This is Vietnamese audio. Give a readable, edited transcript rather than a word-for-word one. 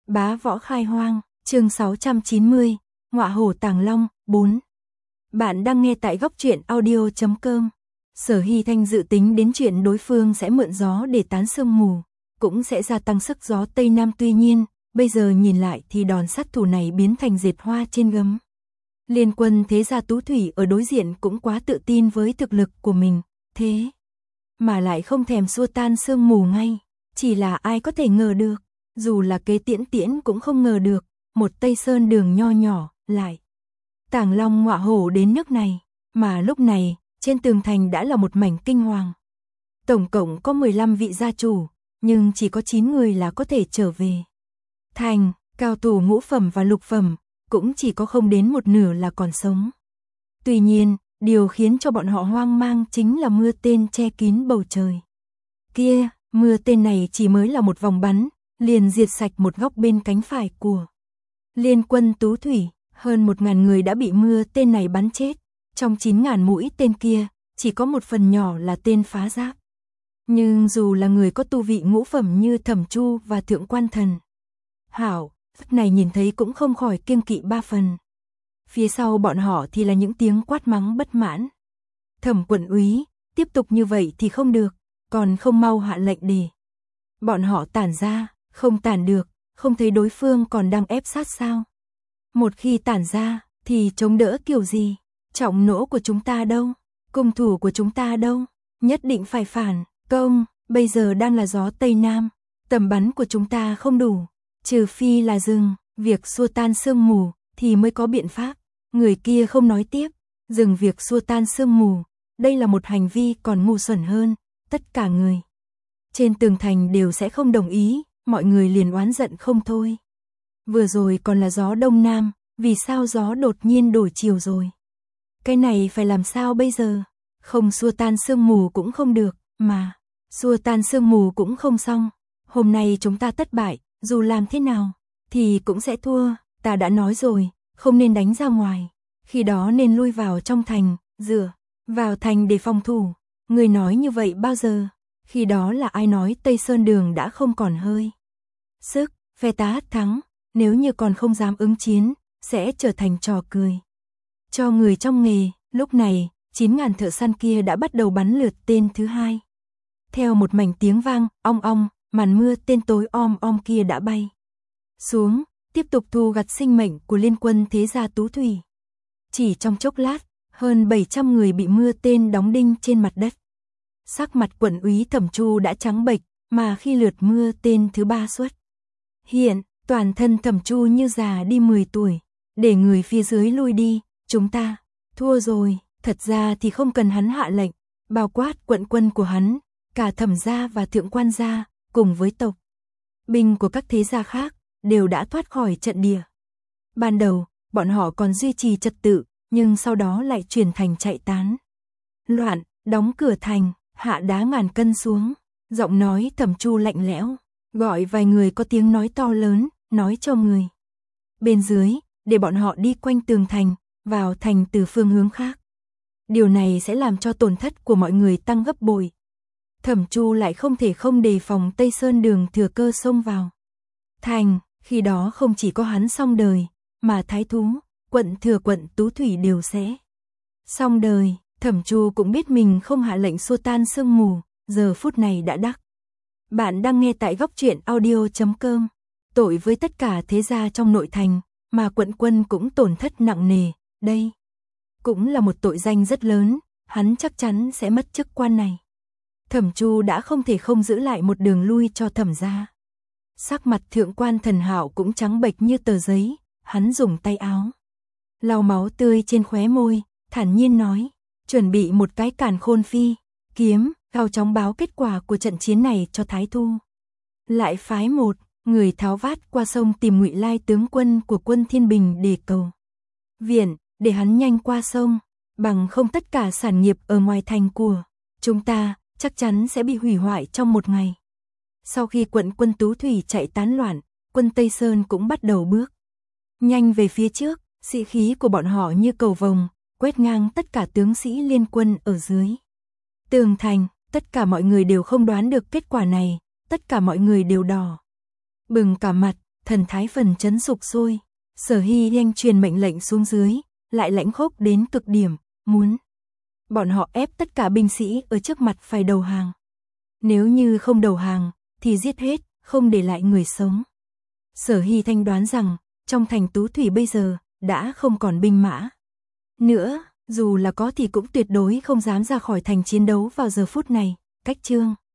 Bá võ khai hoang, chương 690, Ngọa hổ tàng long, 4. Bạn đang nghe tại góc truyện audio.com. Sở Hy Thanh dự tính đến chuyện đối phương sẽ mượn gió để tán sương mù, cũng sẽ gia tăng sức gió Tây Nam, tuy nhiên, bây giờ nhìn lại thì đòn sát thủ này biến thành dệt hoa trên gấm. Liên Quân thế gia Tú Thủy ở đối diện cũng quá tự tin với thực lực của mình, thế mà lại không thèm xua tan sương mù ngay, chỉ là ai có thể ngờ được, dù là Kế Tiễn Tiễn cũng không ngờ được, một Tây Sơn đường nho nhỏ, lại tàng long ngọa hổ đến nước này, mà lúc này, trên tường thành đã là một mảnh kinh hoàng. Tổng cộng có 15 vị gia chủ, nhưng chỉ có 9 người là có thể trở về thành, cao thủ ngũ phẩm và lục phẩm, cũng chỉ có không đến một nửa là còn sống. Tuy nhiên, điều khiến cho bọn họ hoang mang chính là mưa tên che kín bầu trời. Kia, mưa tên này chỉ mới là một vòng bắn, liền diệt sạch một góc bên cánh phải của Liên Quân Tú Thủy, hơn 1.000 người đã bị mưa tên này bắn chết. Trong 9.000 mũi tên kia, chỉ có một phần nhỏ là tên phá giáp. Nhưng dù là người có tu vị ngũ phẩm như Thẩm Chu và Thượng Quan Thần Hảo, lúc này nhìn thấy cũng không khỏi kiêng kỵ 3 phần. Phía sau bọn họ thì là những tiếng quát mắng bất mãn. Thẩm quận úy, tiếp tục như vậy thì không được, còn không mau hạ lệnh để bọn họ tản ra, không tản được, không thấy đối phương còn đang ép sát sao. Một khi tản ra, thì chống đỡ kiểu gì? Trọng nỗ của chúng ta đâu? Cung thủ của chúng ta đâu? Nhất định phải phản công, bây giờ đang là gió Tây Nam, tầm bắn của chúng ta không đủ, trừ phi là dừng việc xua tan sương mù thì mới có biện pháp. Người kia không nói tiếp, dừng việc xua tan sương mù, đây là một hành vi còn ngu xuẩn hơn, tất cả người trên tường thành đều sẽ không đồng ý, mọi người liền oán giận không thôi. Vừa rồi còn là gió Đông Nam, vì sao gió đột nhiên đổi chiều rồi? Cái này phải làm sao bây giờ? Không xua tan sương mù cũng không được, mà xua tan sương mù cũng không xong. Hôm nay chúng ta thất bại, dù làm thế nào thì cũng sẽ thua. Ta đã nói rồi, không nên đánh ra ngoài, khi đó nên lui vào trong thành, dựa vào thành để phòng thủ. Người nói như vậy bao giờ? Khi đó là ai nói Tây Sơn đường đã không còn hơi sức, phe ta thắng, nếu như còn không dám ứng chiến, sẽ trở thành trò cười cho người trong nghề. Lúc này, 9.000 thợ săn kia đã bắt đầu bắn lượt tên thứ hai. Theo một mảnh tiếng vang, ong ong, màn mưa tên tối om om kia đã bay xuống, tiếp tục thu gặt sinh mệnh của Liên Quân thế gia Tú Thủy. Chỉ trong chốc lát, hơn 700 người bị mưa tên đóng đinh trên mặt đất. Sắc mặt quận úy Thẩm Chu đã trắng bệch, mà khi lượt mưa tên thứ 3 xuất hiện, toàn thân Thẩm Chu như già đi 10 tuổi, để người phía dưới lui đi, chúng ta thua rồi. Thật ra thì không cần hắn hạ lệnh, bao quát quận quân của hắn, cả Thẩm gia và Thượng Quan gia, cùng với tộc binh của các thế gia khác, đều đã thoát khỏi trận địa. Ban đầu, bọn họ còn duy trì trật tự, nhưng sau đó lại chuyển thành chạy tán loạn, đóng cửa thành, hạ đá ngàn cân xuống. Giọng nói Thẩm Chu lạnh lẽo, gọi vài người có tiếng nói to lớn, nói cho người bên dưới, để bọn họ đi quanh tường thành, vào thành từ phương hướng khác. Điều này sẽ làm cho tổn thất của mọi người tăng gấp bội. Thẩm Chu lại không thể không đề phòng Tây Sơn đường thừa cơ xông vào thành, khi đó không chỉ có hắn xong đời, mà thái thú, quận thừa quận Tú Thủy đều sẽ xong đời. Thẩm Chu cũng biết mình không hạ lệnh xua tan sương mù, giờ phút này đã đắc. Bạn đang nghe tại góc truyện audio.com. Tội với tất cả thế gia trong nội thành, mà quận quân cũng tổn thất nặng nề, đây cũng là một tội danh rất lớn, hắn chắc chắn sẽ mất chức quan này. Thẩm Chu đã không thể không giữ lại một đường lui cho Thẩm gia. Sắc mặt Thượng Quan Thần Hạo cũng trắng bệch như tờ giấy, hắn dùng tay áo lau máu tươi trên khóe môi, thản nhiên nói, chuẩn bị một cái càn khôn phi kiếm, gào chóng báo kết quả của trận chiến này cho Thái Thu. Lại phái một người tháo vát qua sông tìm Ngụy Lai tướng quân của quân Thiên Bình để cầu viện, để hắn nhanh qua sông, bằng không tất cả sản nghiệp ở ngoài thành của chúng ta chắc chắn sẽ bị hủy hoại trong một ngày. Sau khi quận quân Tú Thủy chạy tán loạn, quân Tây Sơn cũng bắt đầu bước nhanh về phía trước, sĩ khí của bọn họ như cầu vồng, quét ngang tất cả tướng sĩ Liên Quân ở dưới tường thành. Tất cả mọi người đều không đoán được kết quả này, tất cả mọi người đều đỏ bừng cả mặt. thần thái phần chấn sục sôi. Sở Hy nhanh truyền mệnh lệnh xuống dưới, lại lãnh khốc đến cực điểm, muốn bọn họ ép tất cả binh sĩ ở trước mặt phải đầu hàng. Nếu như không đầu hàng, thì giết hết, không để lại người sống. Sở Hy Thanh đoán rằng, trong thành Tú Thủy bây giờ, đã không còn binh mã nữa, dù là có thì cũng tuyệt đối không dám ra khỏi thành chiến đấu vào giờ phút này. Cách chương